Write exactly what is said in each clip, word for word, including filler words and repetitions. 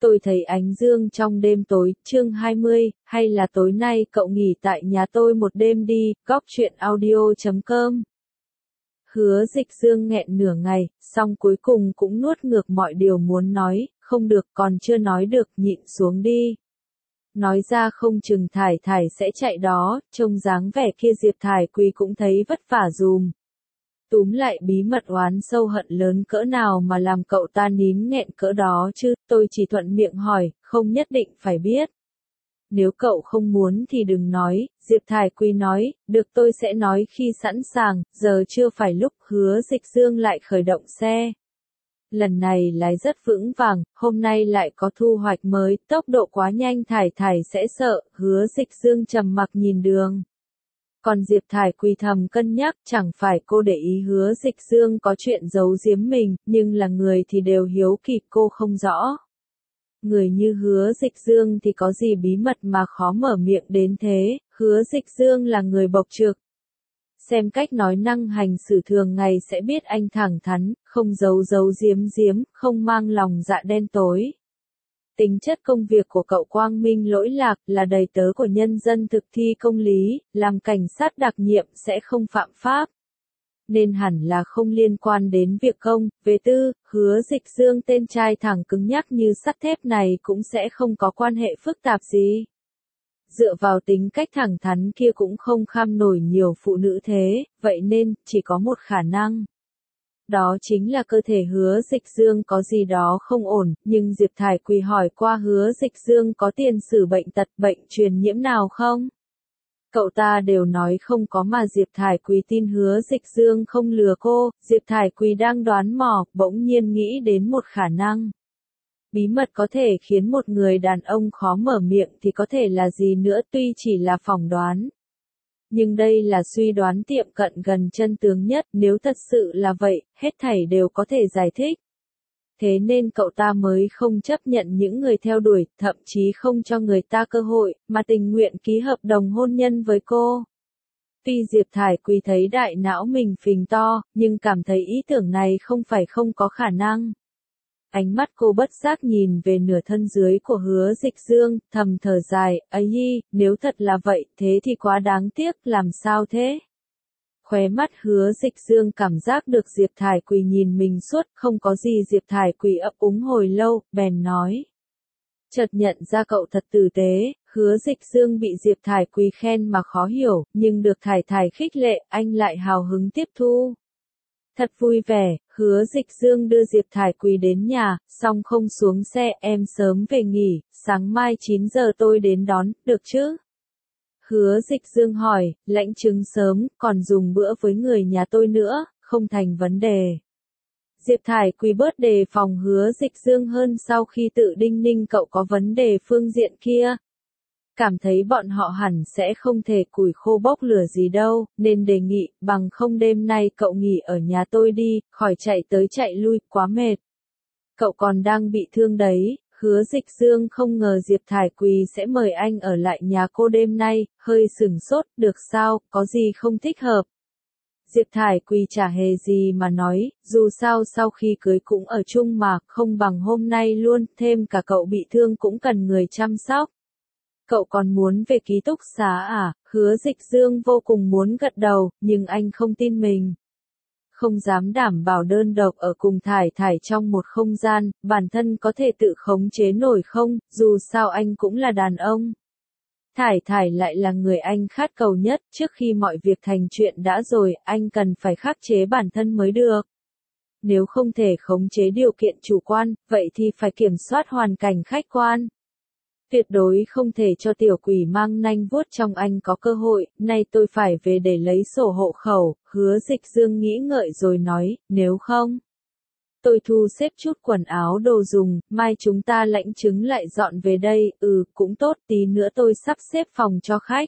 Tôi thấy ánh dương trong đêm tối, chương hai mươi, hay là tối nay cậu nghỉ tại nhà tôi một đêm đi, góc truyện audio chấm com. Hứa Dịch Dương nghẹn nửa ngày, xong cuối cùng cũng nuốt ngược mọi điều muốn nói, không được, còn chưa nói được, nhịn xuống đi. Nói ra không chừng Thải Thải sẽ chạy đó, trông dáng vẻ kia Diệp Thải Quỳ cũng thấy vất vả dùm. Túm lại bí mật oán sâu hận lớn cỡ nào mà làm cậu ta nín nghẹn cỡ đó chứ, tôi chỉ thuận miệng hỏi, không nhất định phải biết. Nếu cậu không muốn thì đừng nói, Diệp Thải Quỳ nói, được tôi sẽ nói khi sẵn sàng, giờ chưa phải lúc. Hứa Dịch Dương lại khởi động xe. Lần này lái rất vững vàng, hôm nay lại có thu hoạch mới, tốc độ quá nhanh Thải Thải sẽ sợ. Hứa Dịch Dương trầm mặc nhìn đường. Còn Diệp Thải Quỳ thầm cân nhắc, chẳng phải cô để ý Hứa Dịch Dương có chuyện giấu giếm mình, nhưng là người thì đều hiếu kỳ, cô không rõ. Người như Hứa Dịch Dương thì có gì bí mật mà khó mở miệng đến thế. Hứa Dịch Dương là người bộc trực. Xem cách nói năng hành xử thường ngày sẽ biết anh thẳng thắn, không giấu giấu giếm giếm, không mang lòng dạ đen tối. Tính chất công việc của cậu quang minh lỗi lạc, là đầy tớ của nhân dân thực thi công lý, làm cảnh sát đặc nhiệm sẽ không phạm pháp. Nên hẳn là không liên quan đến việc công. Về tư, Hứa Dịch Dương tên trai thẳng cứng nhắc như sắt thép này cũng sẽ không có quan hệ phức tạp gì. Dựa vào tính cách thẳng thắn kia cũng không kham nổi nhiều phụ nữ thế, vậy nên, chỉ có một khả năng. Đó chính là cơ thể Hứa Dịch Dương có gì đó không ổn, nhưng Diệp Thải Quỳ hỏi qua Hứa Dịch Dương có tiền sử bệnh tật, bệnh truyền nhiễm nào không? Cậu ta đều nói không có mà Diệp Thải Quỳ tin Hứa Dịch Dương không lừa cô. Diệp Thải Quỳ đang đoán mò, bỗng nhiên nghĩ đến một khả năng. Bí mật có thể khiến một người đàn ông khó mở miệng thì có thể là gì nữa, tuy chỉ là phỏng đoán. Nhưng đây là suy đoán tiệm cận gần chân tướng nhất, nếu thật sự là vậy, hết thảy đều có thể giải thích. Thế nên cậu ta mới không chấp nhận những người theo đuổi, thậm chí không cho người ta cơ hội, mà tình nguyện ký hợp đồng hôn nhân với cô. Tuy Diệp Thải Quỳ thấy đại não mình phình to, nhưng cảm thấy ý tưởng này không phải không có khả năng. Ánh mắt cô bất giác nhìn về nửa thân dưới của Hứa Dịch Dương, thầm thở dài, ấy hi, nếu thật là vậy, thế thì quá đáng tiếc, làm sao thế? Khóe mắt Hứa Dịch Dương cảm giác được Diệp Thải Quỳ nhìn mình suốt, không có gì. Diệp Thải Quỳ ấp úng hồi lâu, bèn nói. Chợt nhận ra cậu thật tử tế. Hứa Dịch Dương bị Diệp Thải Quỳ khen mà khó hiểu, nhưng được Thải Thải khích lệ, anh lại hào hứng tiếp thu. Thật vui vẻ. Hứa Dịch Dương đưa Diệp Thải Quỳ đến nhà, xong không xuống xe, em sớm về nghỉ, sáng mai chín giờ tôi đến đón, được chứ? Hứa Dịch Dương hỏi, lãnh chứng sớm, còn dùng bữa với người nhà tôi nữa, không thành vấn đề. Diệp Thải Quỳ bớt đề phòng Hứa Dịch Dương hơn sau khi tự đinh ninh cậu có vấn đề phương diện kia. Cảm thấy bọn họ hẳn sẽ không thể củi khô bốc lửa gì đâu, nên đề nghị, bằng không đêm nay cậu nghỉ ở nhà tôi đi, khỏi chạy tới chạy lui, quá mệt. Cậu còn đang bị thương đấy. Hứa Dịch Dương không ngờ Diệp Thải Quỳ sẽ mời anh ở lại nhà cô đêm nay, hơi sửng sốt, được sao, có gì không thích hợp. Diệp Thải Quỳ chả hề gì mà nói, dù sao sau khi cưới cũng ở chung mà, không bằng hôm nay luôn, thêm cả cậu bị thương cũng cần người chăm sóc. Cậu còn muốn về ký túc xá à? Hứa Dịch Dương vô cùng muốn gật đầu, nhưng anh không tin mình. Không dám đảm bảo đơn độc ở cùng Thải Thải trong một không gian, bản thân có thể tự khống chế nổi không, dù sao anh cũng là đàn ông. Thải Thải lại là người anh khát cầu nhất, trước khi mọi việc thành chuyện đã rồi, anh cần phải khắc chế bản thân mới được. Nếu không thể khống chế điều kiện chủ quan, vậy thì phải kiểm soát hoàn cảnh khách quan. Tuyệt đối không thể cho tiểu quỷ mang nanh vuốt trong anh có cơ hội, nay tôi phải về để lấy sổ hộ khẩu. Hứa Dịch Dương nghĩ ngợi rồi nói, nếu không, tôi thu xếp chút quần áo đồ dùng, mai chúng ta lãnh chứng lại dọn về đây. Ừ, cũng tốt, tí nữa tôi sắp xếp phòng cho khách.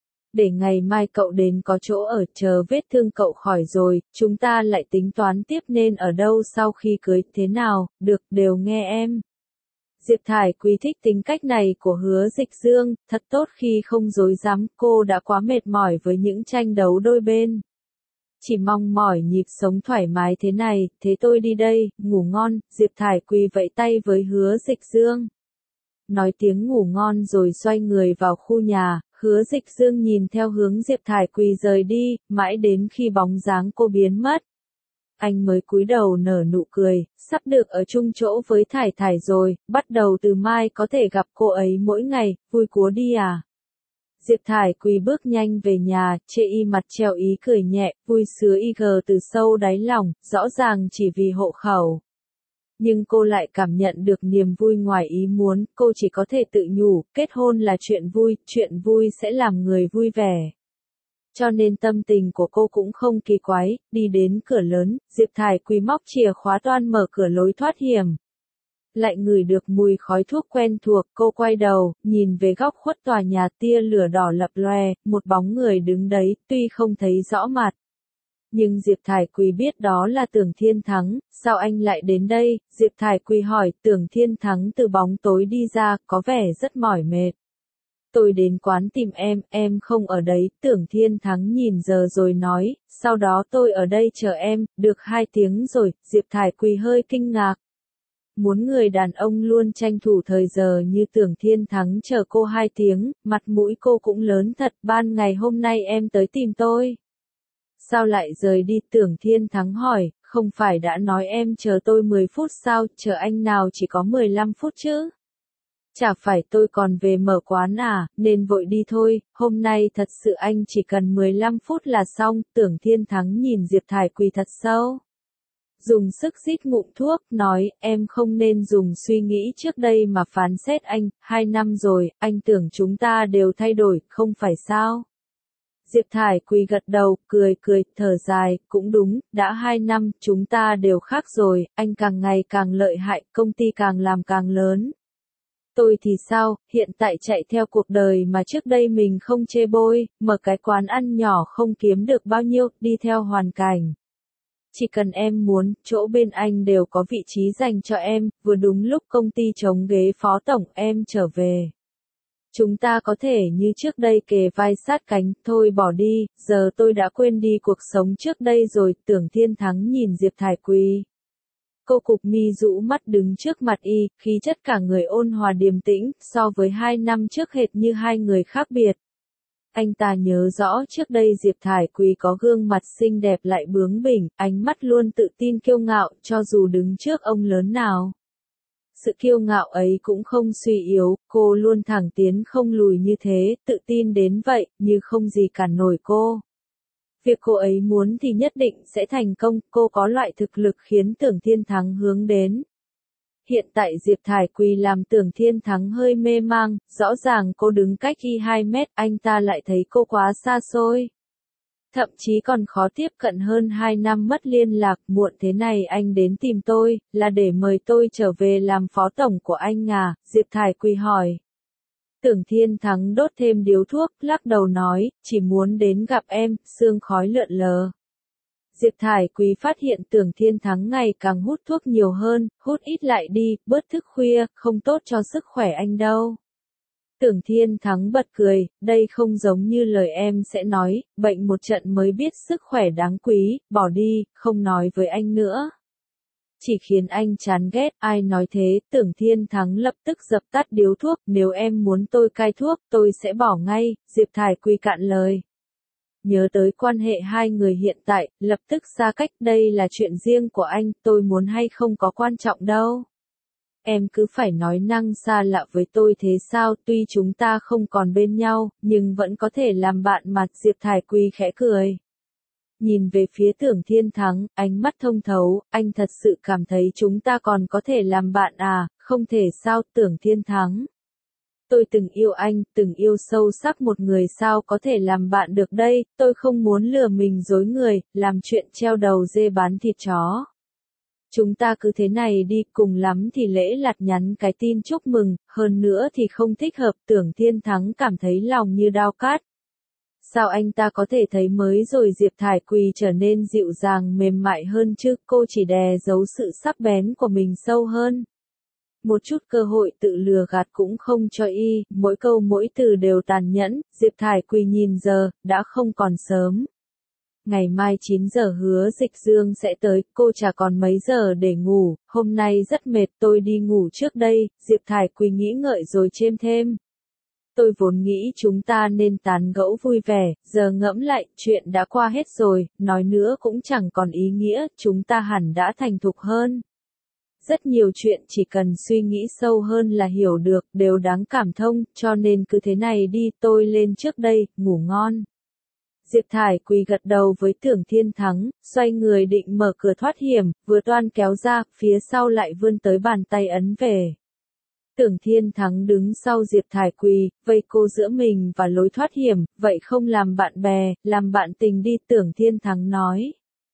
Để ngày mai cậu đến có chỗ ở, chờ vết thương cậu khỏi rồi, chúng ta lại tính toán tiếp nên ở đâu sau khi cưới, thế nào, được, đều nghe em. Diệp Thải Quỳ thích tính cách này của Hứa Dịch Dương, thật tốt khi không dối dám, cô đã quá mệt mỏi với những tranh đấu đôi bên. Chỉ mong mỏi nhịp sống thoải mái thế này, thế tôi đi đây, ngủ ngon. Diệp Thải Quỳ vẫy tay với Hứa Dịch Dương. nói tiếng ngủ ngon rồi xoay người vào khu nhà. Hứa Dịch Dương nhìn theo hướng Diệp Thải Quỳ rời đi, mãi đến khi bóng dáng cô biến mất. Anh mới cúi đầu nở nụ cười, sắp được ở chung chỗ với Thải Thải rồi, bắt đầu từ mai có thể gặp cô ấy mỗi ngày, vui cúa đi à. Diệp Thải Quỳ bước nhanh về nhà, chê y mặt treo ý cười nhẹ, vui sướng y gờ từ sâu đáy lòng, rõ ràng chỉ vì hộ khẩu. Nhưng cô lại cảm nhận được niềm vui ngoài ý muốn, cô chỉ có thể tự nhủ, kết hôn là chuyện vui, chuyện vui sẽ làm người vui vẻ. Cho nên tâm tình của cô cũng không kỳ quái, đi đến cửa lớn, Diệp Thải Quỳ móc chìa khóa toan mở cửa lối thoát hiểm. Lại ngửi được mùi khói thuốc quen thuộc, cô quay đầu, nhìn về góc khuất tòa nhà, tia lửa đỏ lập lòe, một bóng người đứng đấy, tuy không thấy rõ mặt. Nhưng Diệp Thải Quỳ biết đó là Tưởng Thiên Thắng, sao anh lại đến đây? Diệp Thải Quỳ hỏi, Tưởng Thiên Thắng từ bóng tối đi ra, có vẻ rất mỏi mệt. Tôi đến quán tìm em, em không ở đấy, Tưởng Thiên Thắng nhìn giờ rồi nói, sau đó tôi ở đây chờ em, được hai tiếng rồi, Diệp Thải Quỳ hơi kinh ngạc. Muốn người đàn ông luôn tranh thủ thời giờ như Tưởng Thiên Thắng chờ cô hai tiếng, mặt mũi cô cũng lớn thật, ban ngày hôm nay em tới tìm tôi. Sao lại rời đi? Tưởng Thiên Thắng hỏi, không phải đã nói em chờ tôi mười phút sao, chờ anh nào chỉ có mười lăm phút chứ? Chả phải tôi còn về mở quán à, nên vội đi thôi, hôm nay thật sự anh chỉ cần mười lăm phút là xong, Tưởng Thiên Thắng nhìn Diệp Thải Quỳ thật sâu. Dùng sức rít ngụm thuốc, nói, em không nên dùng suy nghĩ trước đây mà phán xét anh, hai năm rồi, anh tưởng chúng ta đều thay đổi, không phải sao? Diệp Thải Quỳ gật đầu, cười cười, thở dài, cũng đúng, đã hai năm, chúng ta đều khác rồi, anh càng ngày càng lợi hại, công ty càng làm càng lớn. Tôi thì sao, hiện tại chạy theo cuộc đời mà trước đây mình không chê bôi, mở cái quán ăn nhỏ không kiếm được bao nhiêu, đi theo hoàn cảnh. Chỉ cần em muốn, chỗ bên anh đều có vị trí dành cho em, vừa đúng lúc công ty trống ghế phó tổng em trở về. Chúng ta có thể như trước đây kề vai sát cánh, thôi bỏ đi, giờ tôi đã quên đi cuộc sống trước đây rồi, Tưởng Thiên Thắng nhìn Diệp Thải Quỳ. Cô cụp mi rũ mắt đứng trước mặt y, khí chất cả người ôn hòa điềm tĩnh, so với hai năm trước hệt như hai người khác biệt. Anh ta nhớ rõ trước đây Diệp Thải Quỳ có gương mặt xinh đẹp lại bướng bỉnh, ánh mắt luôn tự tin kiêu ngạo, cho dù đứng trước ông lớn nào. Sự kiêu ngạo ấy cũng không suy yếu, cô luôn thẳng tiến không lùi như thế, tự tin đến vậy, như không gì cản nổi cô. Việc cô ấy muốn thì nhất định sẽ thành công, cô có loại thực lực khiến Tưởng Thiên Thắng hướng đến. Hiện tại Diệp Thải Quỳ làm Tưởng Thiên Thắng hơi mê mang, rõ ràng cô đứng cách y hai mét, anh ta lại thấy cô quá xa xôi. Thậm chí còn khó tiếp cận hơn hai năm mất liên lạc, muộn thế này anh đến tìm tôi, là để mời tôi trở về làm phó tổng của anh à, Diệp Thải Quỳ hỏi. Tưởng Thiên Thắng đốt thêm điếu thuốc, lắc đầu nói, chỉ muốn đến gặp em, sương khói lượn lờ. Diệp Thải Quỳ phát hiện Tưởng Thiên Thắng ngày càng hút thuốc nhiều hơn, hút ít lại đi, bớt thức khuya, không tốt cho sức khỏe anh đâu. Tưởng Thiên Thắng bật cười, đây không giống như lời em sẽ nói, bệnh một trận mới biết sức khỏe đáng quý, bỏ đi, không nói với anh nữa. Chỉ khiến anh chán ghét, ai nói thế, Tưởng Thiên Thắng lập tức dập tắt điếu thuốc, nếu em muốn tôi cai thuốc, tôi sẽ bỏ ngay, Diệp Thải Quỳ cạn lời. Nhớ tới quan hệ hai người hiện tại, lập tức xa cách, đây là chuyện riêng của anh, tôi muốn hay không có quan trọng đâu. Em cứ phải nói năng xa lạ với tôi thế sao, tuy chúng ta không còn bên nhau, nhưng vẫn có thể làm bạn mà, Diệp Thải Quỳ khẽ cười. Nhìn về phía Tưởng Thiên Thắng, ánh mắt thông thấu, anh thật sự cảm thấy chúng ta còn có thể làm bạn à, không thể sao, Tưởng Thiên Thắng. Tôi từng yêu anh, từng yêu sâu sắc một người sao có thể làm bạn được đây, tôi không muốn lừa mình dối người, làm chuyện treo đầu dê bán thịt chó. Chúng ta cứ thế này đi, cùng lắm thì lễ lạt nhắn cái tin chúc mừng, hơn nữa thì không thích hợp, Tưởng Thiên Thắng cảm thấy lòng như đao cát. Sao anh ta có thể thấy mới rồi Diệp Thải Quỳ trở nên dịu dàng mềm mại hơn chứ, cô chỉ đè giấu sự sắc bén của mình sâu hơn. Một chút cơ hội tự lừa gạt cũng không cho y, mỗi câu mỗi từ đều tàn nhẫn, Diệp Thải Quỳ nhìn giờ, đã không còn sớm. Ngày mai chín giờ Hứa Dịch Dương sẽ tới, cô chả còn mấy giờ để ngủ, hôm nay rất mệt tôi đi ngủ trước đây, Diệp Thải Quỳ nghĩ ngợi rồi chêm thêm. Tôi vốn nghĩ chúng ta nên tán gẫu vui vẻ, giờ ngẫm lại, chuyện đã qua hết rồi, nói nữa cũng chẳng còn ý nghĩa, chúng ta hẳn đã thành thục hơn. Rất nhiều chuyện chỉ cần suy nghĩ sâu hơn là hiểu được, đều đáng cảm thông, cho nên cứ thế này đi, tôi lên trước đây, ngủ ngon. Diệp Thải Quỳ gật đầu với Tưởng Thiên Thắng, xoay người định mở cửa thoát hiểm, vừa toan kéo ra, phía sau lại vươn tới bàn tay ấn về. Tưởng Thiên Thắng đứng sau Diệp Thải Quỳ, vây cô giữa mình và lối thoát hiểm, vậy không làm bạn bè, làm bạn tình đi, Tưởng Thiên Thắng nói.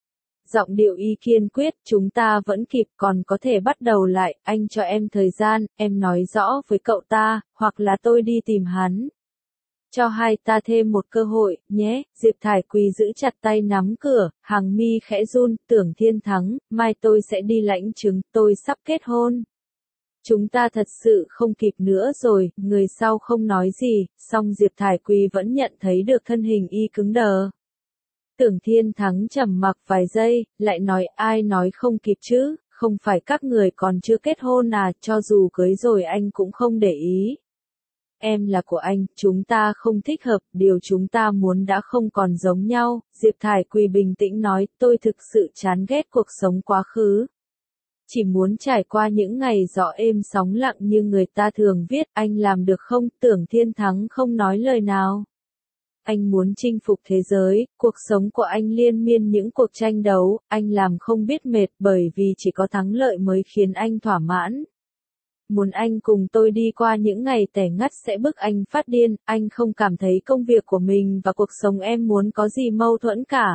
Giọng điệu y kiên quyết, chúng ta vẫn kịp, còn có thể bắt đầu lại, anh cho em thời gian, em nói rõ với cậu ta, hoặc là tôi đi tìm hắn. Cho hai ta thêm một cơ hội, nhé, Diệp Thải Quỳ giữ chặt tay nắm cửa, hàng mi khẽ run, Tưởng Thiên Thắng, mai tôi sẽ đi lãnh chứng, tôi sắp kết hôn. Chúng ta thật sự không kịp nữa rồi, người sau không nói gì, song Diệp Thải Quỳ vẫn nhận thấy được thân hình y cứng đờ. Tưởng Thiên Thắng trầm mặc vài giây, lại nói ai nói không kịp chứ, không phải các người còn chưa kết hôn à, cho dù cưới rồi anh cũng không để ý. Em là của anh, chúng ta không thích hợp, điều chúng ta muốn đã không còn giống nhau, Diệp Thải Quỳ bình tĩnh nói, tôi thực sự chán ghét cuộc sống quá khứ. Chỉ muốn trải qua những ngày gió êm sóng lặng như người ta thường viết, anh làm được không? Tưởng Thiên Thắng không nói lời nào. Anh muốn chinh phục thế giới, cuộc sống của anh liên miên những cuộc tranh đấu, anh làm không biết mệt bởi vì chỉ có thắng lợi mới khiến anh thỏa mãn. Muốn anh cùng tôi đi qua những ngày tẻ ngắt sẽ bức anh phát điên, anh không cảm thấy công việc của mình và cuộc sống em muốn có gì mâu thuẫn cả.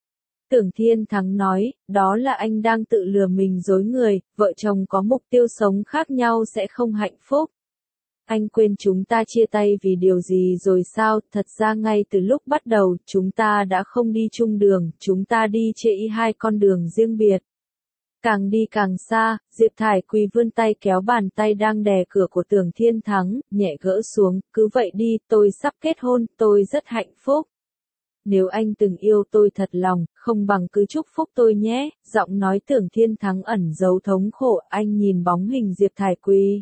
Tưởng Thiên Thắng nói, đó là anh đang tự lừa mình dối người, vợ chồng có mục tiêu sống khác nhau sẽ không hạnh phúc. Anh quên chúng ta chia tay vì điều gì rồi sao, thật ra ngay từ lúc bắt đầu, chúng ta đã không đi chung đường, chúng ta đi chia hai con đường riêng biệt. Càng đi càng xa, Diệp Thải Quỳ vươn tay kéo bàn tay đang đè cửa của Tưởng Thiên Thắng, nhẹ gỡ xuống, cứ vậy đi, tôi sắp kết hôn, tôi rất hạnh phúc. Nếu anh từng yêu tôi thật lòng, không bằng cứ chúc phúc tôi nhé, giọng nói Tưởng Thiên Thắng ẩn giấu thống khổ, anh nhìn bóng hình Diệp Thải Quỳ.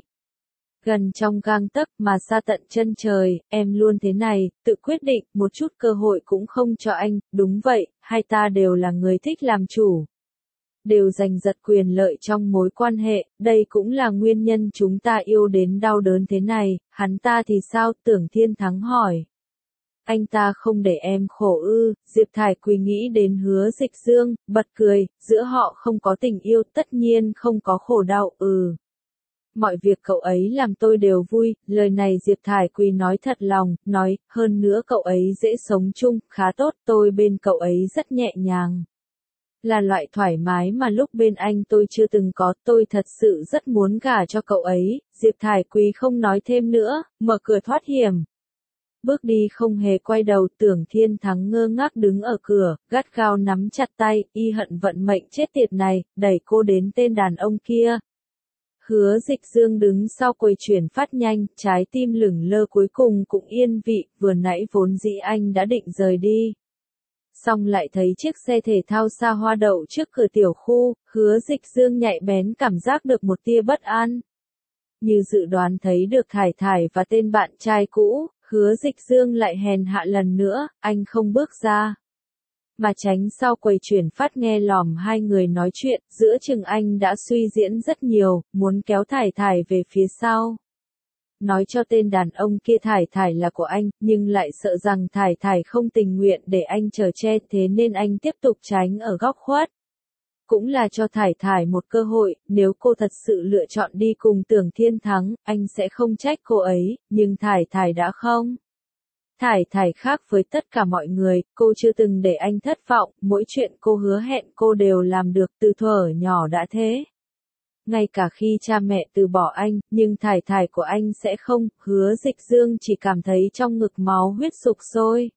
Gần trong gang tấc mà xa tận chân trời, em luôn thế này, tự quyết định, một chút cơ hội cũng không cho anh, đúng vậy, hai ta đều là người thích làm chủ. Đều giành giật quyền lợi trong mối quan hệ, đây cũng là nguyên nhân chúng ta yêu đến đau đớn thế này, hắn ta thì sao, Tưởng Thiên Thắng hỏi. Anh ta không để em khổ ư, Diệp Thải Quỳ nghĩ đến Hứa Dịch Dương, bật cười, giữa họ không có tình yêu, tất nhiên không có khổ đau, ừ. Mọi việc cậu ấy làm tôi đều vui, lời này Diệp Thải Quỳ nói thật lòng, nói, hơn nữa cậu ấy dễ sống chung, khá tốt, tôi bên cậu ấy rất nhẹ nhàng. Là loại thoải mái mà lúc bên anh tôi chưa từng có, tôi thật sự rất muốn gả cho cậu ấy, Diệp Thải Quỳ không nói thêm nữa, mở cửa thoát hiểm. Bước đi không hề quay đầu, Tưởng Thiên Thắng ngơ ngác đứng ở cửa, gắt gao nắm chặt tay, y hận vận mệnh chết tiệt này, đẩy cô đến tên đàn ông kia. Hứa Dịch Dương đứng sau quầy chuyển phát nhanh, trái tim lửng lơ cuối cùng cũng yên vị, vừa nãy vốn dĩ anh đã định rời đi. Xong lại thấy chiếc xe thể thao xa hoa đậu trước cửa tiểu khu, Hứa Dịch Dương nhạy bén cảm giác được một tia bất an. Như dự đoán thấy được Thải Thải và tên bạn trai cũ, Hứa Dịch Dương lại hèn hạ lần nữa, anh không bước ra. Mà tránh sau quầy chuyển phát nghe lỏm hai người nói chuyện, giữa chừng anh đã suy diễn rất nhiều, muốn kéo Thải Thải về phía sau. Nói cho tên đàn ông kia Thải Thải là của anh, nhưng lại sợ rằng Thải Thải không tình nguyện để anh chở che, thế nên anh tiếp tục tránh ở góc khuất. Cũng là cho Thải Thải một cơ hội, nếu cô thật sự lựa chọn đi cùng Tưởng Thiên Thắng, anh sẽ không trách cô ấy, nhưng Thải Thải đã không. Thải Thải khác với tất cả mọi người, cô chưa từng để anh thất vọng, mỗi chuyện cô hứa hẹn cô đều làm được từ thuở nhỏ đã thế. Ngay cả khi cha mẹ từ bỏ anh, nhưng Thải Thải của anh sẽ không, Hứa Dịch Dương chỉ cảm thấy trong ngực máu huyết sục sôi.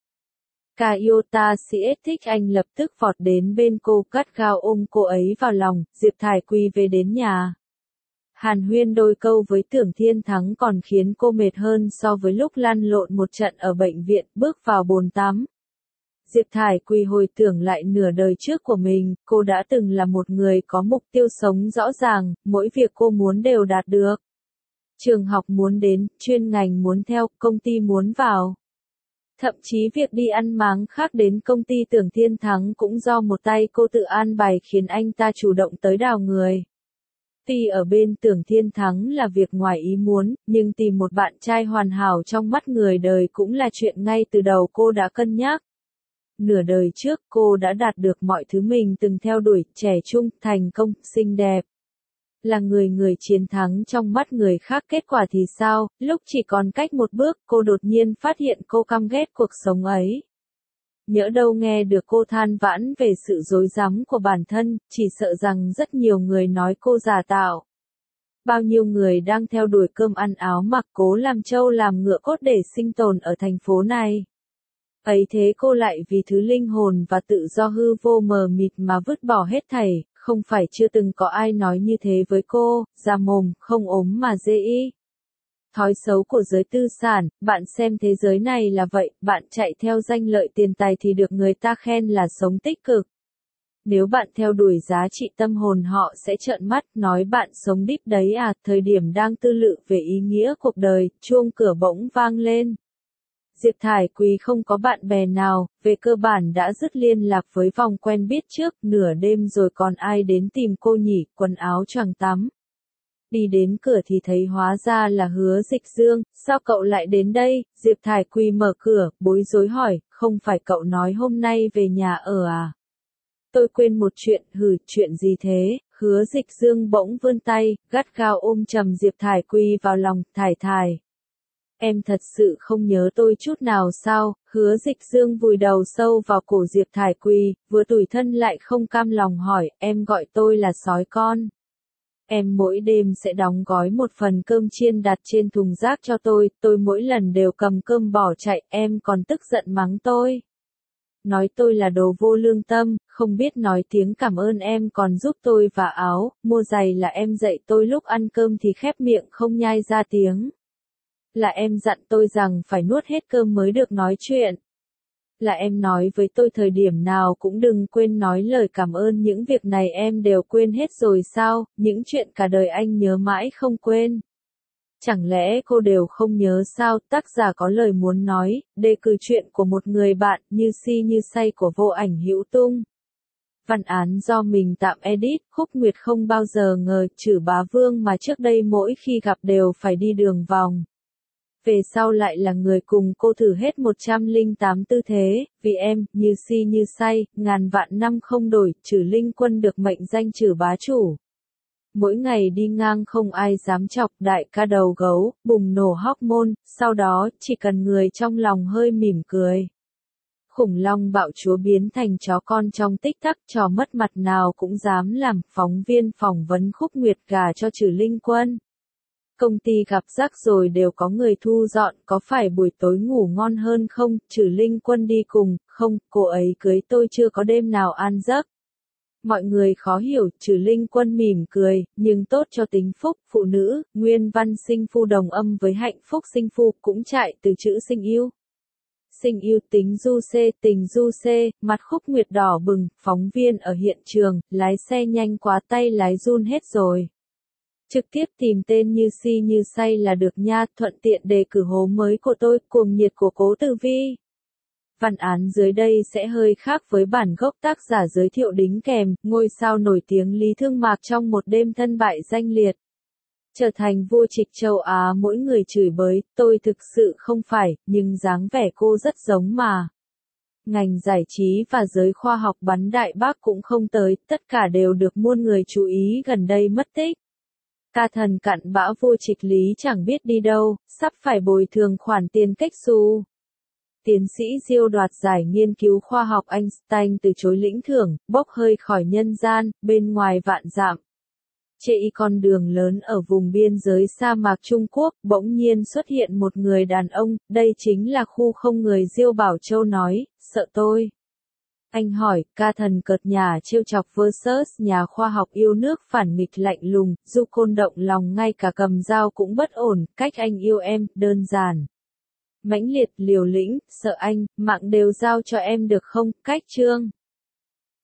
Kayota xê ét thích anh lập tức vọt đến bên cô gắt gao ôm cô ấy vào lòng, Diệp Thải Quỳ về đến nhà. Hàn huyên đôi câu với Tưởng Thiên Thắng còn khiến cô mệt hơn so với lúc lăn lộn một trận ở bệnh viện, bước vào bồn tắm. Diệp Thải Quỳ hồi tưởng lại nửa đời trước của mình, cô đã từng là một người có mục tiêu sống rõ ràng, mỗi việc cô muốn đều đạt được. Trường học muốn đến, chuyên ngành muốn theo, công ty muốn vào. Thậm chí việc đi ăn máng khác đến công ty Tưởng Thiên Thắng cũng do một tay cô tự an bài khiến anh ta chủ động tới đào người. Tuy ở bên Tưởng Thiên Thắng là việc ngoài ý muốn, nhưng tìm một bạn trai hoàn hảo trong mắt người đời cũng là chuyện ngay từ đầu cô đã cân nhắc. Nửa đời trước cô đã đạt được mọi thứ mình từng theo đuổi, trẻ trung, thành công, xinh đẹp. Là người người chiến thắng trong mắt người khác, kết quả thì sao, lúc chỉ còn cách một bước cô đột nhiên phát hiện cô căm ghét cuộc sống ấy. Nhỡ đâu nghe được cô than vãn về sự dối rắm của bản thân, chỉ sợ rằng rất nhiều người nói cô giả tạo. Bao nhiêu người đang theo đuổi cơm ăn áo mặc, cố làm trâu làm ngựa cốt để sinh tồn ở thành phố này. Ấy thế cô lại vì thứ linh hồn và tự do hư vô mờ mịt mà vứt bỏ hết thảy, không phải chưa từng có ai nói như thế với cô, già mồm, không ốm mà dê y. Thói xấu của giới tư sản, bạn xem thế giới này là vậy, bạn chạy theo danh lợi tiền tài thì được người ta khen là sống tích cực. Nếu bạn theo đuổi giá trị tâm hồn họ sẽ trợn mắt, nói bạn sống đít đấy à, thời điểm đang tư lự về ý nghĩa cuộc đời, chuông cửa bỗng vang lên. Diệp Thải Quỳ không có bạn bè nào, về cơ bản đã dứt liên lạc với vòng quen biết trước, nửa đêm rồi còn ai đến tìm cô nhỉ, quần áo choàng tắm. Đi đến cửa thì thấy hóa ra là Hứa Dịch Dương, sao cậu lại đến đây? Diệp Thải Quỳ mở cửa, bối rối hỏi, không phải cậu nói hôm nay về nhà ở à? Tôi quên một chuyện, hử, chuyện gì thế? Hứa Dịch Dương bỗng vươn tay, gắt gao ôm chầm Diệp Thải Quỳ vào lòng, Thải Thải. Em thật sự không nhớ tôi chút nào sao? Hứa Dịch Dương vùi đầu sâu vào cổ Diệp Thải Quỳ, vừa tủi thân lại không cam lòng hỏi, em gọi tôi là sói con. Em mỗi đêm sẽ đóng gói một phần cơm chiên đặt trên thùng rác cho tôi, tôi mỗi lần đều cầm cơm bỏ chạy, em còn tức giận mắng tôi. Nói tôi là đồ vô lương tâm, không biết nói tiếng cảm ơn, em còn giúp tôi vả áo, mua giày, là em dạy tôi lúc ăn cơm thì khép miệng không nhai ra tiếng. Là em dặn tôi rằng phải nuốt hết cơm mới được nói chuyện. Là em nói với tôi thời điểm nào cũng đừng quên nói lời cảm ơn, những việc này em đều quên hết rồi sao, những chuyện cả đời anh nhớ mãi không quên. Chẳng lẽ cô đều không nhớ sao? Tác giả có lời muốn nói, đề cử chuyện của một người bạn, Như Si Như Say của Vô Ảnh Hữu Tung. Văn án do mình tạm edit, Khúc Nguyệt không bao giờ ngờ Trử Bá Vương mà trước đây mỗi khi gặp đều phải đi đường vòng. Về sau lại là người cùng cô thử hết một trăm lẻ tám tư thế, vì em, Như Si Như Say, ngàn vạn năm không đổi, Trử Linh Quân được mệnh danh Trử Bá Chủ. Mỗi ngày đi ngang không ai dám chọc, đại ca đầu gấu, bùng nổ hormone, sau đó, chỉ cần người trong lòng hơi mỉm cười. Khủng long bạo chúa biến thành chó con trong tích tắc, trò mất mặt nào cũng dám làm, phóng viên phỏng vấn Khúc Nguyệt gà cho Trử Linh Quân. Công ty gặp rắc rồi đều có người thu dọn, có phải buổi tối ngủ ngon hơn không? Trử Linh Quân đi cùng, không, cô ấy cưới tôi chưa có đêm nào an giấc. Mọi người khó hiểu, Trử Linh Quân mỉm cười, nhưng tốt cho tính phúc, phụ nữ, nguyên văn sinh phu đồng âm với hạnh phúc sinh phu, cũng chạy từ chữ sinh yêu. Sinh yêu tính du xê, tình du xê, mặt Khúc Nguyệt đỏ bừng, phóng viên ở hiện trường, lái xe nhanh quá tay lái run hết rồi. Trực tiếp tìm tên Như Si Như Say là được nha, thuận tiện đề cử hố mới của tôi, Cuồng nhiệt của Cố Tử Vi. Văn án dưới đây sẽ hơi khác với bản gốc, tác giả giới thiệu đính kèm, ngôi sao nổi tiếng Lý Thương Mạc trong một đêm thân bại danh liệt. Trở thành vua trịch châu Á, mỗi người chửi bới, tôi thực sự không phải, nhưng dáng vẻ cô rất giống mà. Ngành giải trí và giới khoa học bắn đại bác cũng không tới, tất cả đều được muôn người chú ý, gần đây mất tích. Ca thần cặn bã vua trịch Lý chẳng biết đi đâu, sắp phải bồi thường khoản tiền cách xù. Tiến sĩ Diêu đoạt giải nghiên cứu khoa học Einstein từ chối lĩnh thưởng, bốc hơi khỏi nhân gian, bên ngoài vạn dặm. Trên con đường lớn ở vùng biên giới sa mạc Trung Quốc, bỗng nhiên xuất hiện một người đàn ông, đây chính là khu không người. Diêu Bảo Châu nói, sợ tôi. Anh hỏi, ca thần cợt nhả trêu chọc versus nhà khoa học yêu nước phản nghịch lạnh lùng, Du Côn động lòng ngay cả cầm dao cũng bất ổn, cách anh yêu em, đơn giản. mãnh liệt, liều lĩnh, sợ anh, mạng đều giao cho em được không? Cách chương